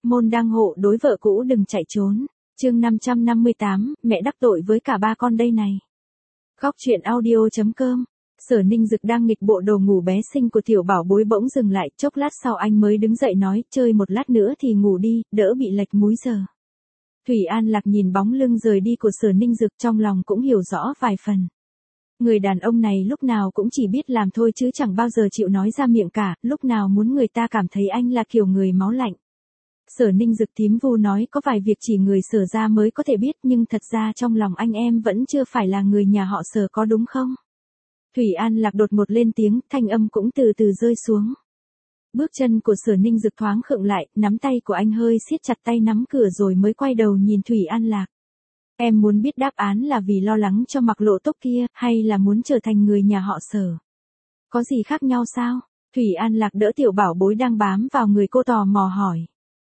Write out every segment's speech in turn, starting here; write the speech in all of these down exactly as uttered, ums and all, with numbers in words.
môn đăng hộ đối vợ cũ đừng chạy trốn. Chương năm trăm năm mươi tám, mẹ đắc tội với cả ba con đây này. Góc truyện audio chấm com. Sở Ninh Dực đang nghịch bộ đồ ngủ bé xinh của tiểu bảo bối bỗng dừng lại, chốc lát sau anh mới đứng dậy nói, chơi một lát nữa thì ngủ đi, đỡ bị lệch múi giờ. Thủy An Lạc nhìn bóng lưng rời đi của Sở Ninh Dực, trong lòng cũng hiểu rõ vài phần. Người đàn ông này lúc nào cũng chỉ biết làm thôi chứ chẳng bao giờ chịu nói ra miệng cả, lúc nào muốn người ta cảm thấy anh là kiểu người máu lạnh. Sở Ninh Dực thím vu nói có vài việc chỉ người Sở ra mới có thể biết, nhưng thật ra trong lòng anh em vẫn chưa phải là người nhà họ Sở có đúng không? Thủy An Lạc đột ngột lên tiếng, thanh âm cũng từ từ rơi xuống. Bước chân của Sở Ninh Dực thoáng khựng lại, nắm tay của anh hơi siết chặt tay nắm cửa rồi mới quay đầu nhìn Thủy An Lạc. Em muốn biết đáp án là vì lo lắng cho Mặc Lộ Tốc kia, hay là muốn trở thành người nhà họ Sở? Có gì khác nhau sao? Thủy An Lạc đỡ tiểu bảo bối đang bám vào người cô tò mò hỏi.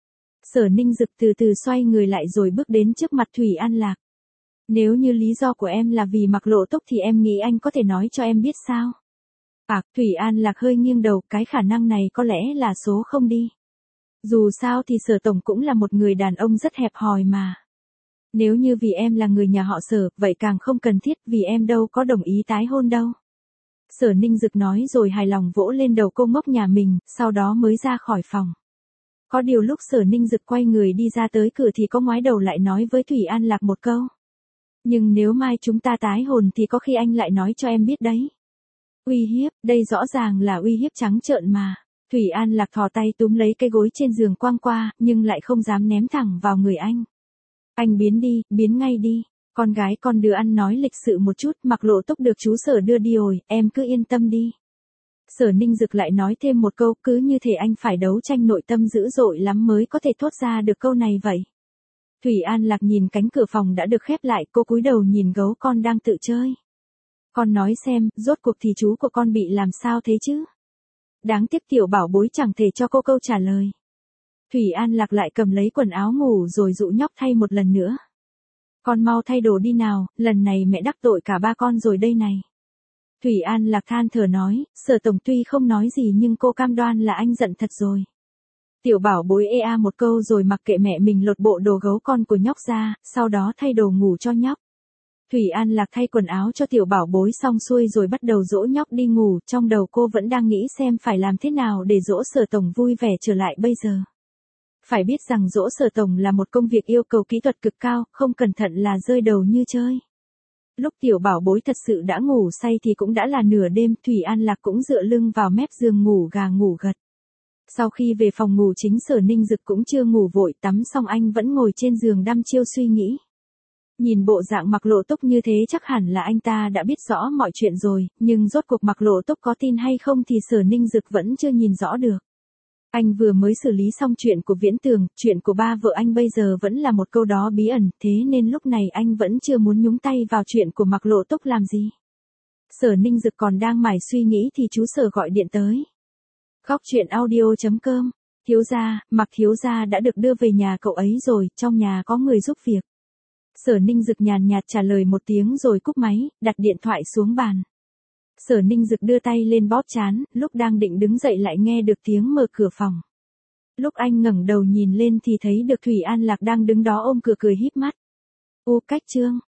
Sở Ninh Dực từ từ xoay người lại rồi bước đến trước mặt Thủy An Lạc. Nếu như lý do của em là vì Mặc Lộ Tốc thì em nghĩ anh có thể nói cho em biết sao? À, Thủy An Lạc hơi nghiêng đầu, cái khả năng này có lẽ là số không đi. Dù sao thì Sở Tổng cũng là một người đàn ông rất hẹp hòi mà. Nếu như vì em là người nhà họ Sở, vậy càng không cần thiết, vì em đâu có đồng ý tái hôn đâu. Sở Ninh Dực nói rồi hài lòng vỗ lên đầu cô ngốc nhà mình, sau đó mới ra khỏi phòng. Có điều lúc Sở Ninh Dực quay người đi ra tới cửa thì có ngoái đầu lại nói với Thủy An Lạc một câu. Nhưng nếu mai chúng ta tái hôn thì có khi anh lại nói cho em biết đấy. Uy hiếp, đây rõ ràng là uy hiếp trắng trợn mà. Thủy An Lạc thò tay túm lấy cái gối trên giường quăng qua, nhưng lại không dám ném thẳng vào người anh. Anh biến đi, biến ngay đi. Con gái con đứa ăn nói lịch sự một chút, Mặc Lộ Tốc được chú Sở đưa đi rồi, em cứ yên tâm đi. Sở Ninh Dực lại nói thêm một câu, cứ như thể anh phải đấu tranh nội tâm dữ dội lắm mới có thể thốt ra được câu này vậy. Thủy An Lạc nhìn cánh cửa phòng đã được khép lại, cô cúi đầu nhìn gấu con đang tự chơi. Con nói xem, rốt cuộc thì chú của con bị làm sao thế chứ? Đáng tiếc tiểu bảo bối chẳng thể cho cô câu trả lời. Thủy An Lạc lại cầm lấy quần áo ngủ rồi dụ nhóc thay một lần nữa. Con mau thay đồ đi nào, lần này mẹ đắc tội cả ba con rồi đây này. Thủy An Lạc than thở nói, Sở Tổng tuy không nói gì nhưng cô cam đoan là anh giận thật rồi. Tiểu bảo bối ê a một câu rồi mặc kệ mẹ mình lột bộ đồ gấu con của nhóc ra, sau đó thay đồ ngủ cho nhóc. Thủy An Lạc thay quần áo cho tiểu bảo bối xong xuôi rồi bắt đầu dỗ nhóc đi ngủ, trong đầu cô vẫn đang nghĩ xem phải làm thế nào để dỗ Sở Tổng vui vẻ trở lại bây giờ. Phải biết rằng dỗ Sở Tổng là một công việc yêu cầu kỹ thuật cực cao, không cẩn thận là rơi đầu như chơi. Lúc tiểu bảo bối thật sự đã ngủ say thì cũng đã là nửa đêm, Thủy An Lạc cũng dựa lưng vào mép giường ngủ gà ngủ gật. Sau khi về phòng ngủ chính, Sở Ninh Dực cũng chưa ngủ vội, tắm xong anh vẫn ngồi trên giường đăm chiêu suy nghĩ. Nhìn bộ dạng Mặc Lộ Tốc như thế chắc hẳn là anh ta đã biết rõ mọi chuyện rồi, nhưng rốt cuộc Mặc Lộ Tốc có tin hay không thì Sở Ninh Dực vẫn chưa nhìn rõ được. Anh vừa mới xử lý xong chuyện của Viễn Tường, chuyện của ba vợ anh bây giờ vẫn là một câu đó bí ẩn, thế nên lúc này anh vẫn chưa muốn nhúng tay vào chuyện của Mặc Lộ Tốc làm gì. Sở Ninh Dực còn đang mải suy nghĩ thì chú Sở gọi điện tới. Góc truyện audio chấm com. Thiếu gia, Mặc thiếu gia đã được đưa về nhà cậu ấy rồi, trong nhà có người giúp việc. Sở Ninh Dực nhàn nhạt trả lời một tiếng rồi cúp máy, đặt điện thoại xuống bàn. Sở Ninh Dực đưa tay lên bóp trán, lúc đang định đứng dậy lại nghe được tiếng mở cửa phòng. Lúc anh ngẩng đầu nhìn lên thì thấy được Thủy An Lạc đang đứng đó ôm cửa cười híp mắt. U Cách Trương,